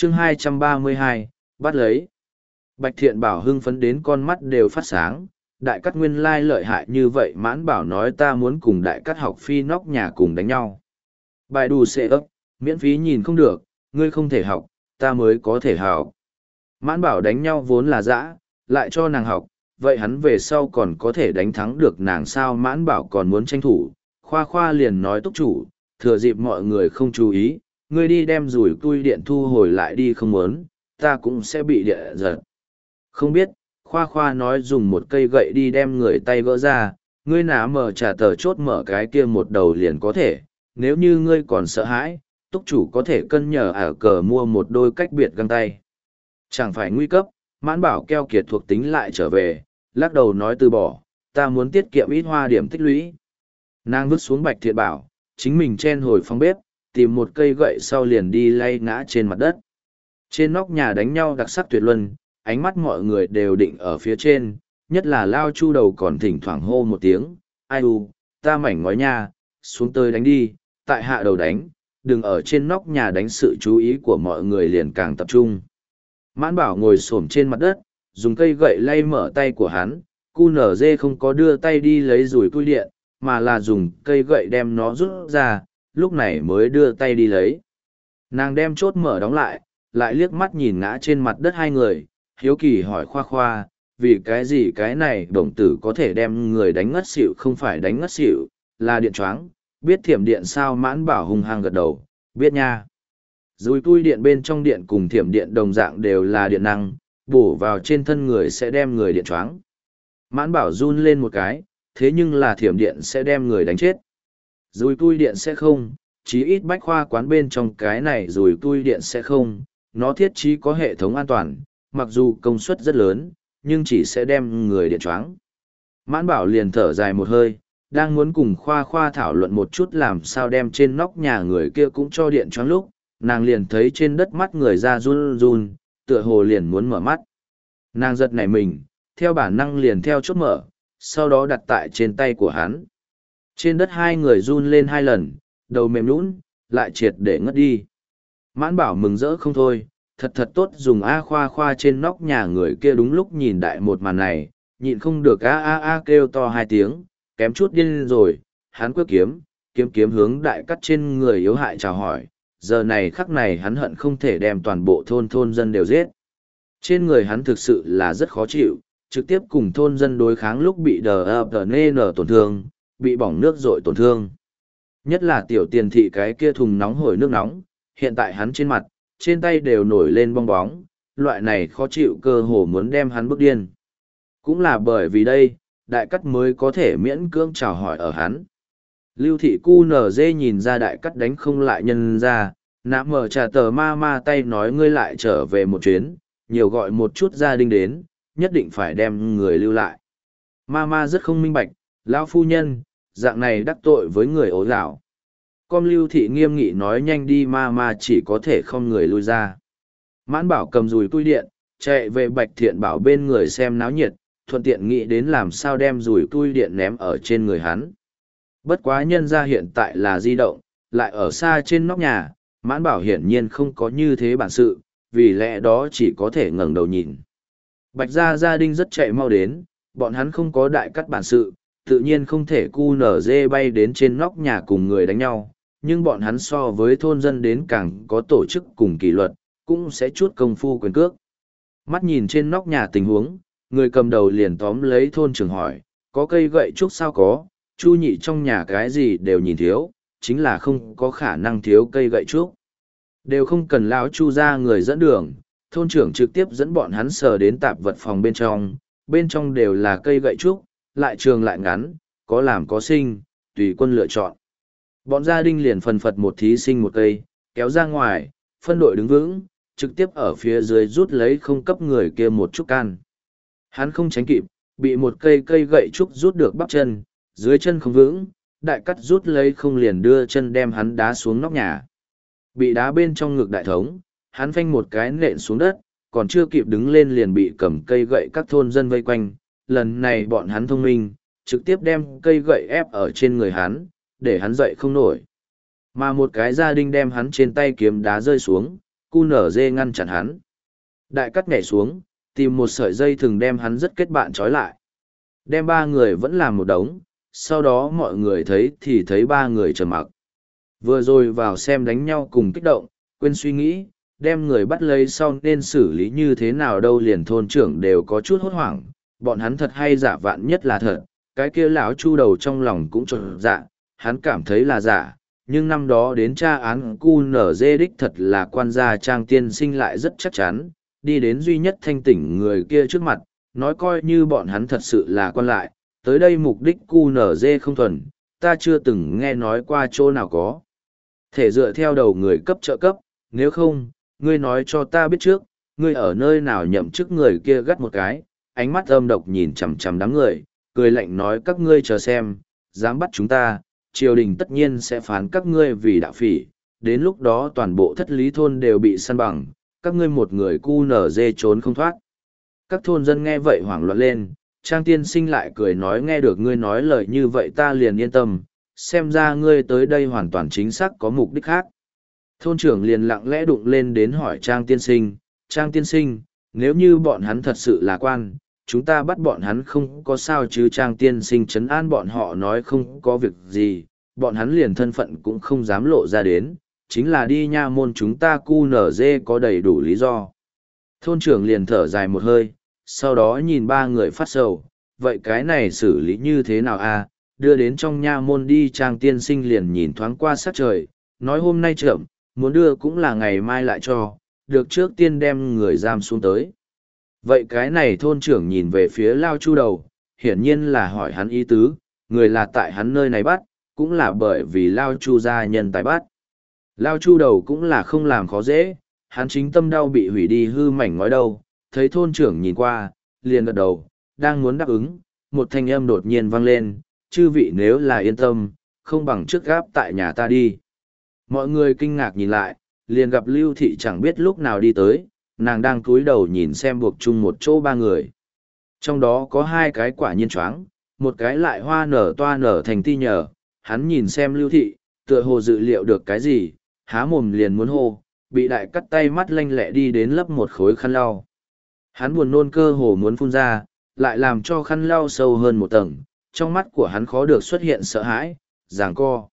chương 232, bắt lấy. Bạch Thiện Bảo hưng phấn đến con mắt đều phát sáng, đại cắt nguyên lai lợi hại như vậy, Mãn Bảo nói ta muốn cùng đại cắt học phi nóc nhà cùng đánh nhau. Bài đù xệ ấp, miễn phí nhìn không được, ngươi không thể học, ta mới có thể học. Mãn Bảo đánh nhau vốn là dã, lại cho nàng học, vậy hắn về sau còn có thể đánh thắng được nàng sao? Mãn Bảo còn muốn tranh thủ, Khoa Khoa liền nói túc chủ, thừa dịp mọi người không chú ý, ngươi đi đem rủi tui điện thu hồi lại đi, không muốn, ta cũng sẽ bị địa giật. Không biết, Khoa Khoa nói dùng một cây gậy đi đem người tay gỡ ra, ngươi nã mở trả tờ chốt mở cái kia một đầu liền có thể, nếu như ngươi còn sợ hãi, túc chủ có thể cân nhờ ở cờ mua một đôi cách biệt găng tay. Chẳng phải nguy cấp, Mãn Bảo keo kiệt thuộc tính lại trở về, lắc đầu nói từ bỏ, ta muốn tiết kiệm ít hoa điểm tích lũy. Nàng vứt xuống Bạch Thiện Bảo, chính mình chen hồi phòng bếp, tìm một cây gậy sau liền đi lay ngã trên mặt đất. Trên nóc nhà đánh nhau đặc sắc tuyệt luân, ánh mắt mọi người đều định ở phía trên, nhất là Lao Chu đầu còn thỉnh thoảng hô một tiếng, ai u, ta mảnh ngói nha, xuống tới đánh đi, tại hạ đầu đánh, đừng ở trên nóc nhà đánh, sự chú ý của mọi người liền càng tập trung. Mãn Bảo ngồi xổm trên mặt đất, dùng cây gậy lay mở tay của hắn, QNZ không có đưa tay đi lấy rùi cui điện, mà là dùng cây gậy đem nó rút ra, lúc này mới đưa tay đi lấy. Nàng đem chốt mở đóng lại liếc mắt nhìn ngã trên mặt đất hai người, hiếu kỳ hỏi Khoa Khoa, vì cái gì cái này đồng tử có thể đem người đánh ngất xỉu? Không phải đánh ngất xỉu, là điện choáng. Biết thiểm điện sao? Mãn Bảo hung hăng gật đầu, biết nha. Dùi tui điện bên trong điện cùng thiểm điện đồng dạng đều là điện năng, bổ vào trên thân người sẽ đem người điện choáng. Mãn Bảo run lên một cái, thế nhưng là thiểm điện sẽ đem người đánh chết. Dùi tui điện sẽ không, chí ít bách khoa quán bên trong cái này dùi tui điện sẽ không, nó thiết trí có hệ thống an toàn, mặc dù công suất rất lớn, nhưng chỉ sẽ đem người điện choáng. Mãn Bảo liền thở dài một hơi, đang muốn cùng Khoa Khoa thảo luận một chút làm sao đem trên nóc nhà người kia cũng cho điện choáng lúc, nàng liền thấy trên đất mắt người ra run run, tựa hồ liền muốn mở mắt. Nàng giật nảy mình, theo bản năng liền theo chốt mở, sau đó đặt tại trên tay của hắn. Trên đất hai người run lên hai lần, đầu mềm nhũn, lại triệt để ngất đi. Mãn Bảo mừng rỡ không thôi, thật tốt dùng Khoa Khoa trên nóc nhà người kia đúng lúc nhìn đại một màn này, nhịn không được kêu to hai tiếng, kém chút điên rồi, hắn quyết kiếm hướng đại cắt trên người yếu hại chào hỏi, giờ này khắc này hắn hận không thể đem toàn bộ thôn dân đều giết. Trên người hắn thực sự là rất khó chịu, trực tiếp cùng thôn dân đối kháng lúc bị DNN tổn thương, bị bỏng nước rội tổn thương. Nhất là tiểu tiền thị cái kia thùng nóng hổi nước nóng, hiện tại hắn trên mặt, trên tay đều nổi lên bong bóng, loại này khó chịu cơ hồ muốn đem hắn bức điên. Cũng là bởi vì đây, đại cắt mới có thể miễn cưỡng chào hỏi ở hắn. Lưu thị QNZ nhìn ra đại cắt đánh không lại nhân ra, nã mở trà tờ ma tay nói ngươi lại trở về một chuyến, nhiều gọi một chút gia đình đến, nhất định phải đem người lưu lại. Ma rất không minh bạch, lão phu nhân, dạng này đắc tội với người ố gạo. Con Lưu thị nghiêm nghị nói nhanh đi, ma chỉ có thể không người lui ra. Mãn Bảo cầm dùi tui điện, chạy về Bạch Thiện Bảo bên người xem náo nhiệt, thuận tiện nghĩ đến làm sao đem dùi tui điện ném ở trên người hắn. Bất quá nhân ra hiện tại là di động, lại ở xa trên nóc nhà, Mãn Bảo hiển nhiên không có như thế bản sự, vì lẽ đó chỉ có thể ngẩng đầu nhìn. Bạch gia đình rất chạy mau đến, bọn hắn không có đại cắt bản sự, tự nhiên không thể QNZ bay đến trên nóc nhà cùng người đánh nhau, nhưng bọn hắn so với thôn dân đến càng có tổ chức cùng kỷ luật, cũng sẽ chút công phu quyền cước. Mắt nhìn trên nóc nhà tình huống, người cầm đầu liền tóm lấy thôn trưởng hỏi, có cây gậy trúc sao? Có, Chu nhị trong nhà cái gì đều nhìn thiếu, chính là không có khả năng thiếu cây gậy trúc. Đều không cần lão Chu ra người dẫn đường, thôn trưởng trực tiếp dẫn bọn hắn sờ đến tạp vật phòng bên trong đều là cây gậy trúc, lại trường lại ngắn, có làm có sinh, tùy quân lựa chọn. Bọn gia đình liền phần phật một thí sinh một cây, kéo ra ngoài, phân đội đứng vững, trực tiếp ở phía dưới rút lấy không cấp người kia một chút can. Hắn không tránh kịp, bị một cây gậy trúc rút được bắp chân, dưới chân không vững, đại cắt rút lấy không liền đưa chân đem hắn đá xuống nóc nhà. Bị đá bên trong ngực đại thống, hắn phanh một cái nện xuống đất, còn chưa kịp đứng lên liền bị cầm cây gậy các thôn dân vây quanh. Lần này bọn hắn thông minh, trực tiếp đem cây gậy ép ở trên người hắn, để hắn dậy không nổi. Mà một cái gia đình đem hắn trên tay kiếm đá rơi xuống, QNZ ngăn chặn hắn. Đại cắt nhảy xuống, tìm một sợi dây thừng đem hắn rất kết bạn trói lại. Đem ba người vẫn làm một đống, sau đó mọi người thấy thì thấy ba người trầm mặc. Vừa rồi vào xem đánh nhau cùng kích động, quên suy nghĩ, đem người bắt lấy sau nên xử lý như thế nào đâu, liền thôn trưởng đều có chút hốt hoảng, bọn hắn thật hay giả, vạn nhất là thật. Cái kia lão Chu đầu trong lòng cũng trộn dạ, hắn cảm thấy là giả, nhưng năm đó đến tra án QNZ đích thật là quan gia Trang tiên sinh lại rất chắc chắn, đi đến duy nhất thanh tỉnh người kia trước mặt, nói coi như bọn hắn thật sự là quan lại, tới đây mục đích QNZ không thuần, ta chưa từng nghe nói qua chỗ nào có. Thể dựa theo đầu người cấp trợ cấp, nếu không, ngươi nói cho ta biết trước, ngươi ở nơi nào nhậm chức. Người kia gắt một cái, ánh mắt âm độc nhìn chằm chằm đám người, cười lạnh nói các ngươi chờ xem, dám bắt chúng ta, triều đình tất nhiên sẽ phán các ngươi vì đạo phỉ, đến lúc đó toàn bộ thất lý thôn đều bị săn bằng, các ngươi một người QNZ trốn không thoát. Các thôn dân nghe vậy hoảng loạn lên, Trang tiên sinh lại cười nói nghe được ngươi nói lời như vậy ta liền yên tâm, xem ra ngươi tới đây hoàn toàn chính xác có mục đích khác. Thôn trưởng liền lặng lẽ đụng lên đến hỏi Trang tiên sinh, nếu như bọn hắn thật sự là quan, chúng ta bắt bọn hắn không có sao chứ? Trang tiên sinh trấn an bọn họ nói không có việc gì, bọn hắn liền thân phận cũng không dám lộ ra đến, chính là đi nha môn chúng ta QNZ có đầy đủ lý do. Thôn trưởng liền thở dài một hơi, sau đó nhìn ba người phát sầu, vậy cái này xử lý như thế nào a? Đưa đến trong nha môn đi. Trang tiên sinh liền nhìn thoáng qua sát trời, nói hôm nay chậm, muốn đưa cũng là ngày mai lại cho, được trước tiên đem người giam xuống tới. Vậy cái này thôn trưởng nhìn về phía Lao Chu đầu, hiển nhiên là hỏi hắn ý tứ, người là tại hắn nơi này bắt, cũng là bởi vì Lao Chu gia nhân tài bắt. Lao Chu đầu cũng là không làm khó dễ, hắn chính tâm đau bị hủy đi hư mảnh ngói đâu, thấy thôn trưởng nhìn qua, liền gật đầu, đang muốn đáp ứng, một thanh âm đột nhiên vang lên, chư vị nếu là yên tâm, không bằng trước gáp tại nhà ta đi. Mọi người kinh ngạc nhìn lại, liền gặp Lưu Thị chẳng biết lúc nào đi tới, nàng đang cúi đầu nhìn xem buộc chung một chỗ ba người. Trong đó có hai cái quả nhiên choáng, một cái lại hoa nở toa nở thành ti nhờ, hắn nhìn xem Lưu Thị, tựa hồ dự liệu được cái gì, há mồm liền muốn hô, bị đại cắt tay mắt lanh lẹ đi đến lấp một khối khăn lau. Hắn buồn nôn cơ hồ muốn phun ra, lại làm cho khăn lau sâu hơn một tầng, trong mắt của hắn khó được xuất hiện sợ hãi, giằng co.